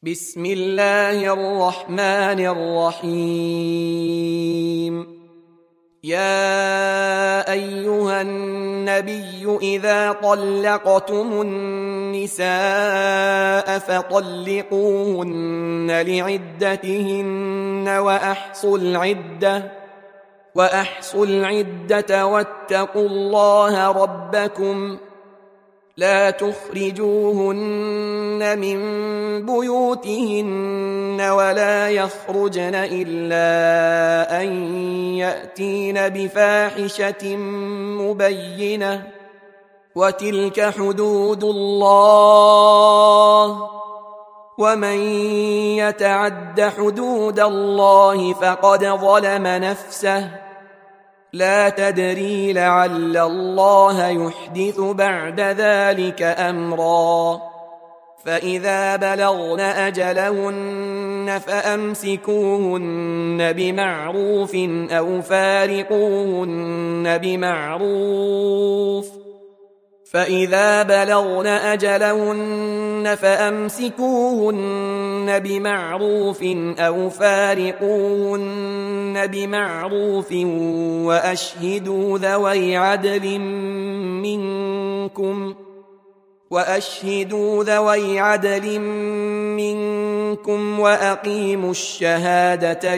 بسم الله الرحمن الرحيم. يا أيها النبي إذا طلقتم النساء فطلقوهن لعدتهن وأحصوا العدة واتقوا الله ربكم لا تخرجوهن من بيوتهن ولا يخرجن إلا أن يأتين بفاحشة مبينة وتلك حدود الله ومن يتعد حدود الله فقد ظلم نفسه لا تدري لعل الله يحدث بعد ذلك أمرا. فإذا بلغن أجلهن فأمسكوهن بمعروف أو فارقوهن بمعروف فإذا بلغن أجلهن فأمسكوهن بمعروف أو فارقوهن بمعروف وأشهدوا ذوي عدل منكم وأقيموا الشهادة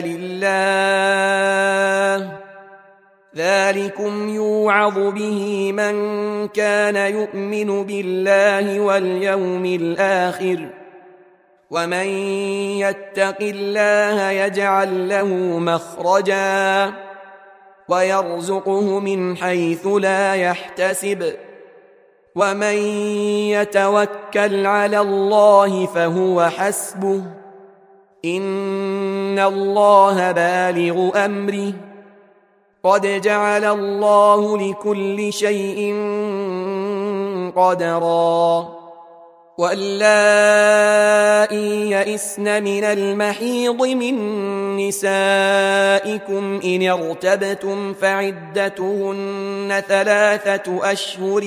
لله ذلكم يوعظ به من كان يؤمن بالله واليوم الآخر ومن يتق الله يجعل له مخرجا ويرزقه من حيث لا يحتسب ومن يتوكل على الله فهو حسبه إن الله بالغ أمره قد جعل الله لكل شيء قدرا. واللائي يئسن من المحيض من نسائكم إن ارتبتم فعدتهن 3 أشهر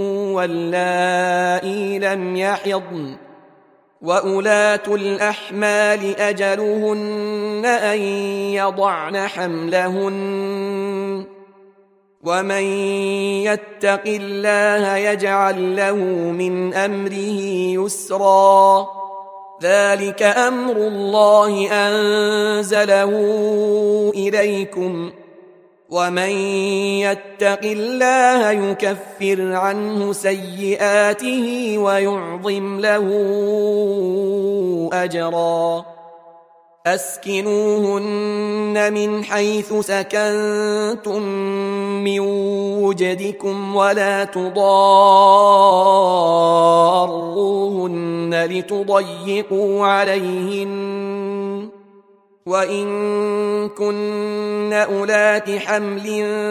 واللائي لم يحضن وأولات الأحمال أجلهن أن يضعن حملهن ومن يتق الله يجعل له من أمره يسرا ذلك أمر الله أنزله إليكم ومن يتق الله يكفر عنه سيئاته ويعظم له أجرا. أسكنوهن من حيث سكنتم من وجدكم ولا تضاروهن لتضيقوا عليهن وإن كن أولات حمل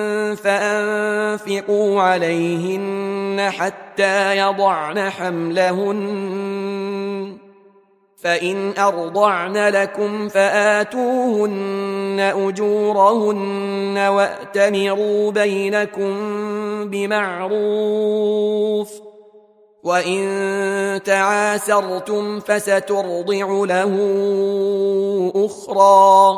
فأنفقوا عليهن حتى يضعن حملهن فإن أرضعن لكم فآتوهن أجورهن وأتمروا بينكم بمعروف وإن تعاسرتم فسترضع له أخرى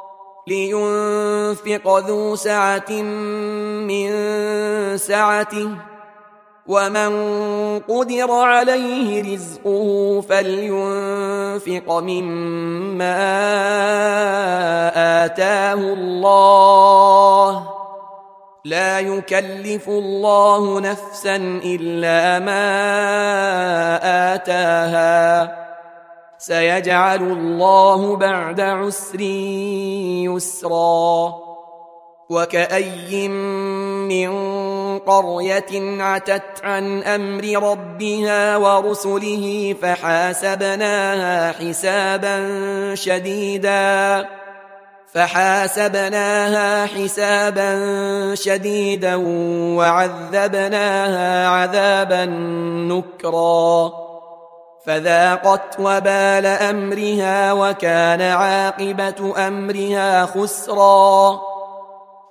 لينفق ذو سعة من سعته ومن قدر عليه رزقه فلينفق مما آتاه الله لا يكلف الله نفسا إلا ما آتاها سيجعل الله بعد عسر يسرا. وكأي من قرية عتت عن أمر ربها ورسله فحاسبناها حسابا شديدا وعذبناها عذابا نكرا فذاقت وبال أمرها وكان عاقبة أمرها خسرا.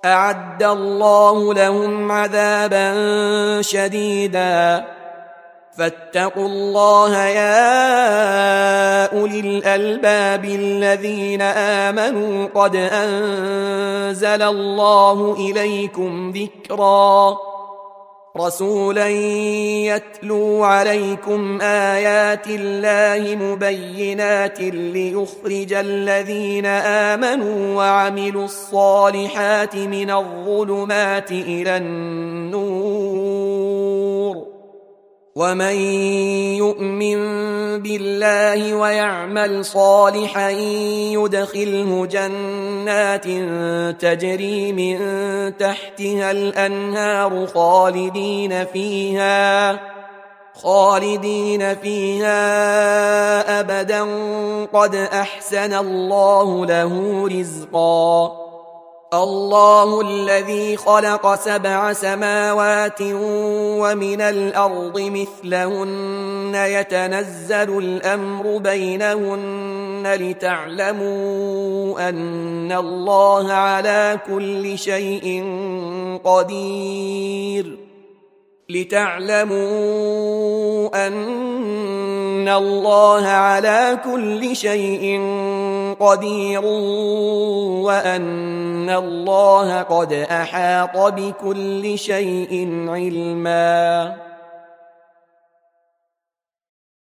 أعد الله لهم عذابا شديدا فاتقوا الله يا أولي الألباب الذين آمنوا قد أنزل الله إليكم ذكرا رسولا يتلو عليكم آيات الله مبينات ليخرج الذين آمنوا وعملوا الصالحات من الظلمات إلى النور ومن يؤمن بالله ويعمل صالحا يدخله جنات تجري من تحتها الأنهار خالدين فيها أبدا قد أحسن الله له رزقا الله الذي خلق 7 سماوات ومن الأرض مثلهن يتنزل الأمر بينهن لتعلموا أن الله على كل شيء قدير وأن الله قد أحاط بكل شيء علما